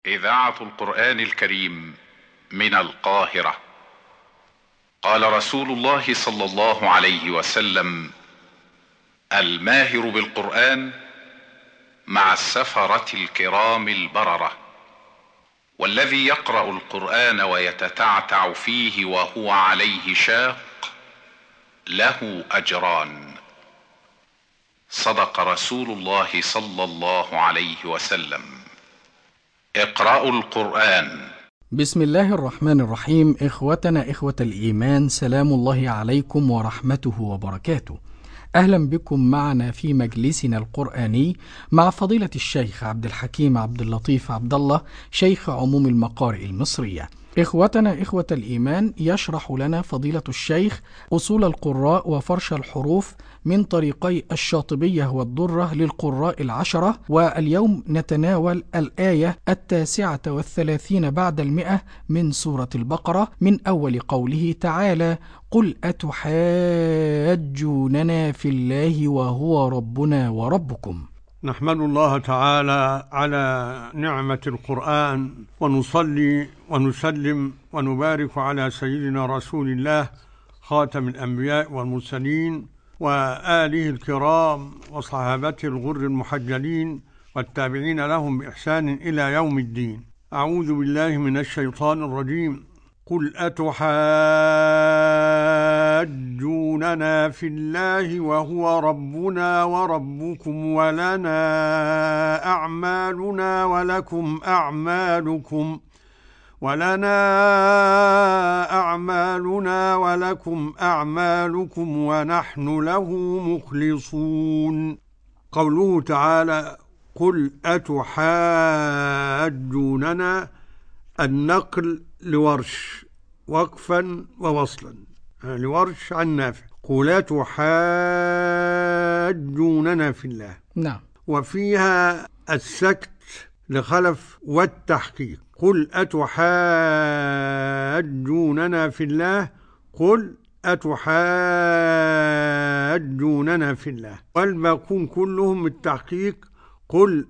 إذاعة القرآن الكريم من القاهرة. قال رسول الله صلى الله عليه وسلم: الماهر بالقرآن مع السفرة الكرام البررة، والذي يقرأ القرآن ويتتعتع فيه وهو عليه شاق له أجران. صدق رسول الله صلى الله عليه وسلم. اقرأوا القرآن. بسم الله الرحمن الرحيم. إخوتنا إخوة الإيمان، سلام الله عليكم ورحمته وبركاته. أهلا بكم معنا في مجلسنا القرآني مع فضيلة الشيخ عبد الحكيم عبد اللطيف عبد الله، شيخ عموم المقارئ المصرية. إخوتنا إخوة الإيمان، يشرح لنا فضيلة الشيخ أصول القراء وفرش الحروف من طريقي الشاطبية والدرة للقراء العشرة، واليوم نتناول الآية 39 بعد 100 من سورة البقرة، من أول قوله تعالى: قل أتحاجوننا في الله وهو ربنا وربكم. نحمد الله تعالى على نعمة القرآن، ونصلي ونسلم ونبارك على سيدنا رسول الله خاتم الأنبياء والمرسلين وآله الكرام وصحابته الغر المحجلين والتابعين لهم بإحسان إلى يوم الدين. أعوذ بالله من الشيطان الرجيم. قل أتحاجوننا في الله وهو ربنا وربكم ولنا أعمالنا ولكم أعمالكم ونحن له مخلصون. قوله تعالى: قل أتحاجوننا، النقل لورش وقفا ووصلا، لورش عن نافع. قل أتحاجوننا في الله. نعم. وفيها السكت لخلف والتحقيق. قل أتحاجوننا في الله، قل أتحاجوننا في الله، والباقون كلهم التحقيق. قل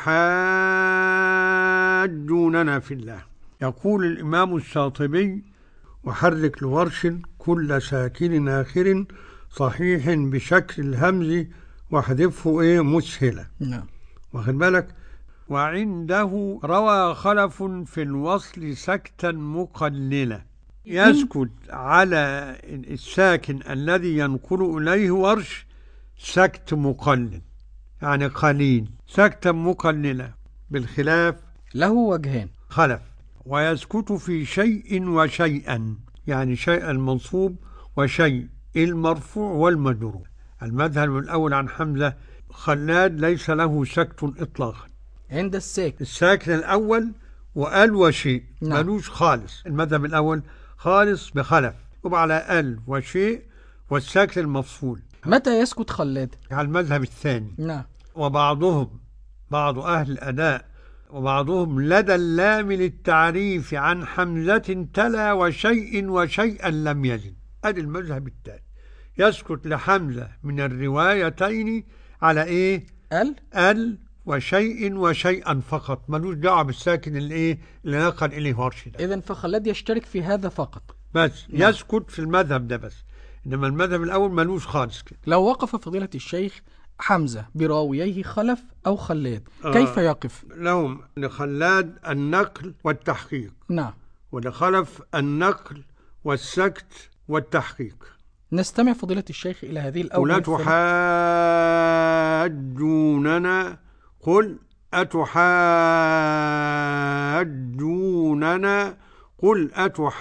أتحاجوننا في الله. يقول الإمام الشاطبي: وحرك لورش كل ساكن آخر صحيح بشكل الهمز واحذفه مسهلة. نعم. واخد بالك؟ وعنده روى خلف في الوصل سكتا مقللة، يسكت على الساكن الذي ينقل إليه ورش سكت مقلل، يعني قليل، سكتا مقللة، بالخلاف له وجهان: خلف. ويسكت في شيء وشيئا، يعني شيء المنصوب وشيء المرفوع والمجرور. المذهب الأول عن حمزة خلاد ليس له سكت إطلاقا عند الساكن الأول، وقال وشيء ملوش خالص. المذهب الأول خالص بخلف، وعلى ال وشيء والساكن المفصول. متى يسكت خلاد؟ على المذهب الثاني. نعم. وبعض أهل الأداء وبعضهم لدى اللام للتعريف عن حمزة تلا وشيئا لم يزد. أدي المذهب الثاني، يسكت لحمزة من الروايتين على ال وشيئا فقط، ملوش دعوه بالساكن اللي نقل اليه ورش ده. اذن فخلاد يشترك في هذا فقط بس. نعم. يسكت في المذهب ده بس، انما المذهب الاول ملوش خالص كده. لو وقف فضيلة الشيخ حمزة براوييه خلف او خلاد كيف يقف؟ لهم لخلاد النقل والتحقيق. نعم. ولخلف النقل والسكت والتحقيق. نستمع فضيلة الشيخ إلى هذه الأول. قل أتحاجوننا، قل أتحاجوننا، قل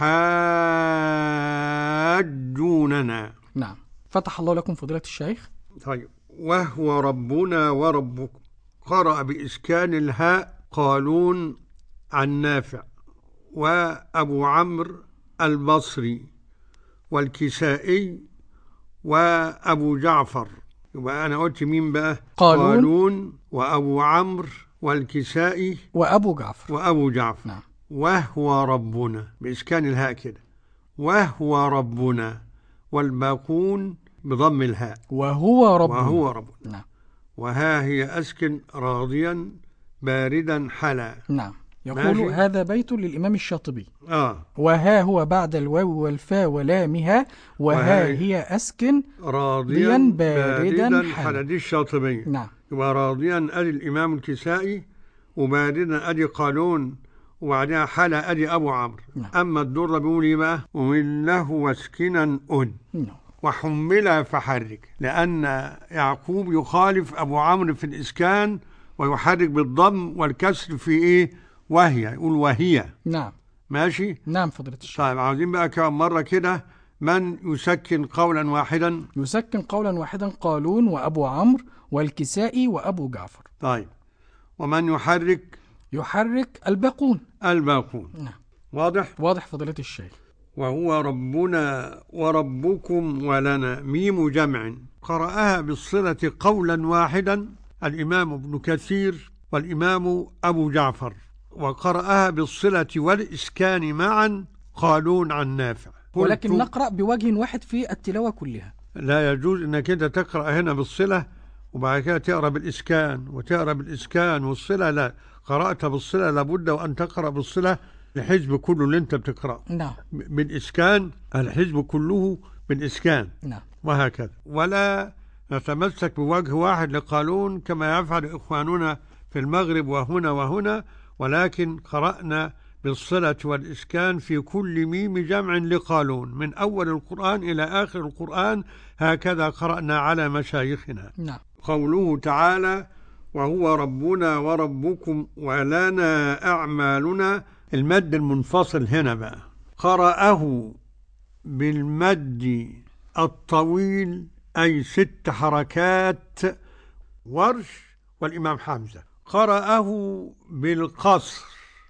أتحاجوننا. نعم. فتح الله لكم فضيلة الشيخ. طيب. وهو ربنا وربكم، قرأ بإسكان الهاء قالون عن نافع وأبو عمرو البصري والكسائي وأبو جعفر. يبقى أنا قلت مين بقى؟ قالون وأبو عمرو والكسائي وأبو جعفر. نعم. وهو ربنا بإسكان الهاء كده، وهو ربنا، والباقون بضم الهاء، وهو ربنا. نعم. وها هي أسكن راضيا باردا حلا. نعم. يقول ماشي. هذا بيت للإمام الشاطبي. آه. وها هو بعد الواو والفاء ولامها وها هي أسكن راضيا باردا حال حالا. دي الشاطبية. نعم. وراضيا أدي الإمام الكسائي، وباردا أدي قالون، وبعدها حلا أدي أبو عمرو. نعم. أما الدر بيقول إيه بقى؟ ومن له واسكنا أن نعم. وحمل فحرك، لأن يعقوب يخالف أبو عمرو في الإسكان ويحرك بالضم والكسر في إيه؟ وهي، يقول وهي. نعم. ماشي. نعم فضيلة الشيخ. طيب عاوزين بقى كم مرة كده من يسكن قولا واحدا؟ يسكن قولا واحدا قالون وأبو عمرو والكسائي وأبو جعفر. طيب ومن يحرك؟ يحرك الباقون. الباقون. نعم. واضح؟ واضح فضيلة الشيخ. وهو ربنا وربكم ولنا ميم جمع، قرأها بالصلة قولا واحدا الإمام ابن كثير والإمام أبو جعفر، وقرأها بالصلة والإسكان معا قالون عن نافع. ولكن نقرأ بوجه واحد في التلاوة كلها. لا يجوز أنك أنت تقرأ هنا بالصلة وبعد كده تقرأ بالإسكان وتقرأ بالإسكان والصلة، لا، قرأت بالصلة لابد وأن تقرأ بالصلة الحزب كله اللي أنت بتقرأه. نعم. بالإسكان الحزب كله بالإسكان. نعم. وهكذا، ولا نتمسك بوجه واحد لقالون كما يفعل إخواننا في المغرب وهنا وهنا، ولكن قرأنا بالصلة والإسكان في كل ميم جمع لقالون من أول القرآن إلى آخر القرآن، هكذا قرأنا على مشايخنا. نعم. قوله تعالى وهو ربنا وربكم ولنا أعمالنا، المد المنفصل هنا بقى قرأه بالمد الطويل أي 6 حركات ورش والإمام حمزة، قرأه بالقصر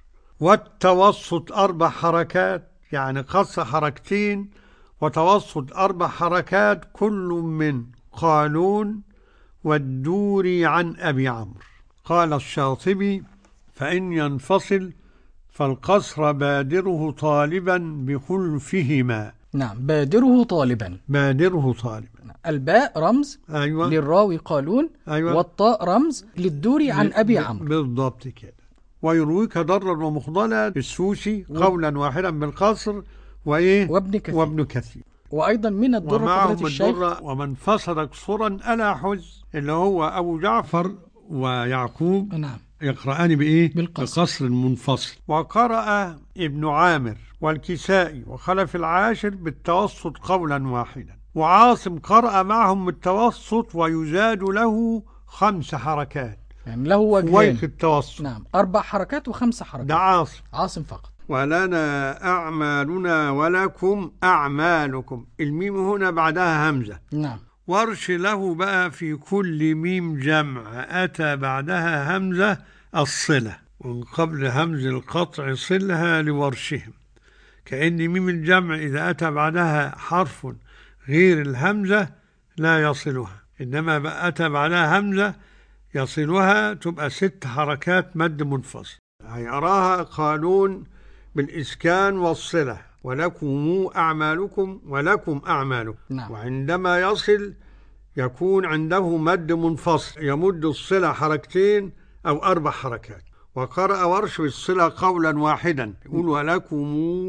والتوسط 4 حركات، يعني قصر 2 حركات وتوسط 4 حركات، كل من قالون والدوري عن أبي عمرو. قال الشاطبي فإن ينفصل فالقصر بادره طالبا بخلفهما. نعم. بادره طالبا. بادره طالبا. الباء رمز أيوة. للراوي قالون. أيوة. والطاء رمز للدوري عن أبي عمرو. بالضبط كده. ويرويك ضرا ومخضلا بالسوسي قولا واحدا بالقصر وإيه؟ وابن كثير. وأيضا من الدر فضيلة الشيخ ومن فصل قصرا ألا حز، اللي هو أبو جعفر ويعقوب. نعم. يقرأان بإيه؟ بالقصر. بقصر منفصل. وقرأ ابن عامر والكسائي وخلف العاشر بالتوسط قولا واحدا، وعاصم قرأ معهم بالتوسط ويزاد له 5 حركات، يعني له وجهين ويك التوسط. نعم. 4 حركات و5 حركات. ده عاصم فقط. ولنا أعمالنا ولكم أعمالكم، الميم هنا بعدها همزة. نعم. ورش له بقى في كل ميم جمع أتى بعدها همزة الصلة، ومن قبل همز القطع صلها لورشهم، كأن ميم الجمع إذا أتى بعدها حرف غير الهمزة لا يصلها، إنما بقى أتى بعدها همزة يصلها، تبقى 6 حركات مد منفصل. هيراها قانون بالإسكان والصلة، ولكم أعمالكم ولكم أعمالكم. نعم. وعندما يصل يكون عنده مد منفصل، يمد الصلة 2 حركات أو 4 حركات. وقرأ ورش بالصلة قولا واحدا، يقول ولكم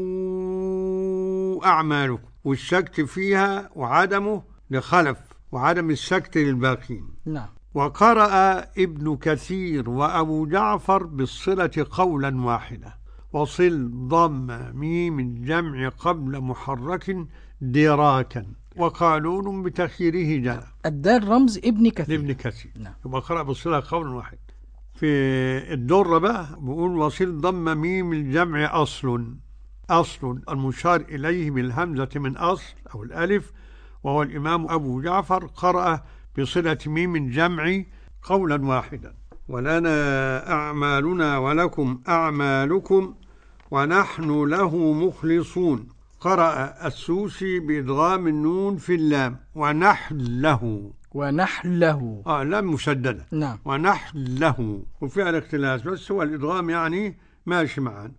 أعمالكم، والسكت فيها وعدمه لخلف وعدم السكت للباقين. نعم. وقرأ ابن كثير وأبو جعفر بالصلة قولا واحدا، وصل ضم ميم الجمع قبل محرك دراكا، وقالون بتخييره جاء. الدال رمز ابن كثير. لابن كثير. نعم. يبقى قرأ بالصلة قولا واحد. في الدر بقى بيقول وصل ضم ميم الجمع أصل المشار إليه بالهمزة من أصل أو الألف، وهو الإمام أبو جعفر، قرأ بصلة ميم الجمع قولا واحدا. ولنا أعمالنا ولكم أعمالكم ونحن له مخلصون، قرأ السوسي بإدغام النون في اللام ونحله. لام مشددة. نعم. ونحله، وفيها الاختلاس بس هو الإدغام يعني ماشي معا.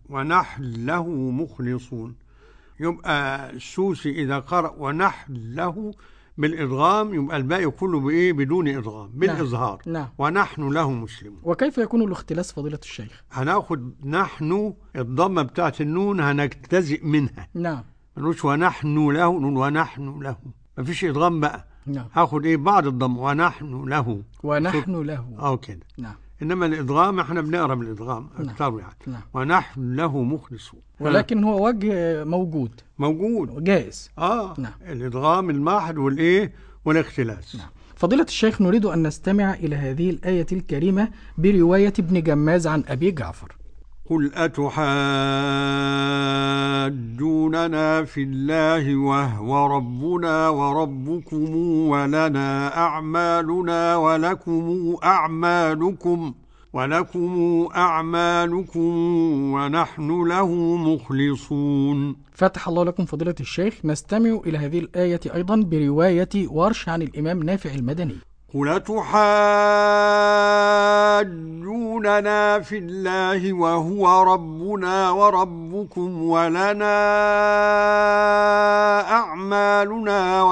ونحله مخلصون، يبقى السوسي إذا قرأ ونحله بالإدغام يبقى الباقي كله بإيه؟ بدون إدغام، بالإظهار. نعم. ونحن له مسلمون. وكيف يكون الاختلاس فضيلة الشيخ؟ هناخد نحن الضمة بتاعت النون هنجتزئ منها. نعم. منوش ونحن له، نقول ونحن له، مفيش إدغام بقى. نعم. هاخد إيه؟ بعض الضم، ونحن له. ونحن له. كده. نعم. إنما الإدغام إحنا بنقرأ بالإدغام أكثر يعني. نعم. ونحن له مخلصون. ولكن هو وجه موجود جائز. نعم. الإدغام الماحد والإيه؟ والاختلاس. نعم. فضيلة الشيخ، نريد أن نستمع إلى هذه الآية الكريمة برواية ابن جماز عن أبي جعفر. قل أتحاجوننا في الله وهو ربنا وربكم ولنا أعمالنا ولكم أعمالكم ونحن له مخلصون. فتح الله لكم فضيلة الشيخ. نستمع إلى هذه الآية أيضا برواية ورش عن الإمام نافع المدني. قل أتحاجوننا في الله وهو ربنا وربكم ولنا أعمالنا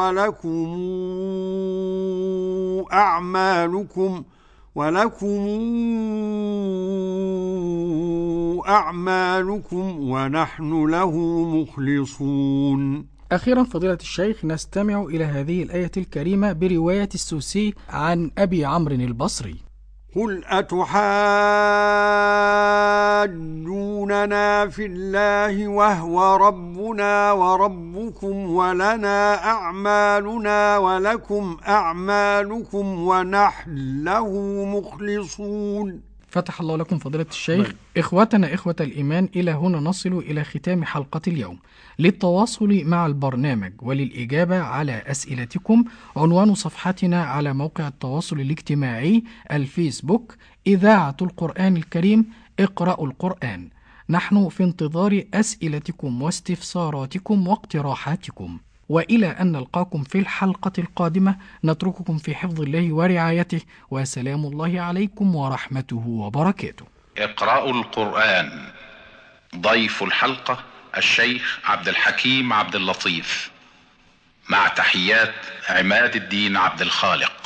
ولكم أعمالكم ونحن له مخلصون. أخيرا فضيلة الشيخ، نستمع إلى هذه الآية الكريمة برواية السوسي عن أبي عمرو البصري. قل أتحاجوننا في الله وهو ربنا وربكم ولنا أعمالنا ولكم أعمالكم ونحن له مخلصون. فتح الله لكم فضيلة الشيخ. إخوتنا إخوة الإيمان، إلى هنا نصل إلى ختام حلقة اليوم. للتواصل مع البرنامج وللإجابة على أسئلتكم عنوان صفحتنا على موقع التواصل الاجتماعي الفيسبوك إذاعة القرآن الكريم اقرأوا القرآن. نحن في انتظار أسئلتكم واستفساراتكم واقتراحاتكم، وإلى أن نلقاكم في الحلقة القادمة نترككم في حفظ الله ورعايته، وسلام الله عليكم ورحمته وبركاته. اقرأوا القرآن. ضيف الحلقة الشيخ عبد الحكيم عبد اللطيف، مع تحيات عماد الدين عبد الخالق.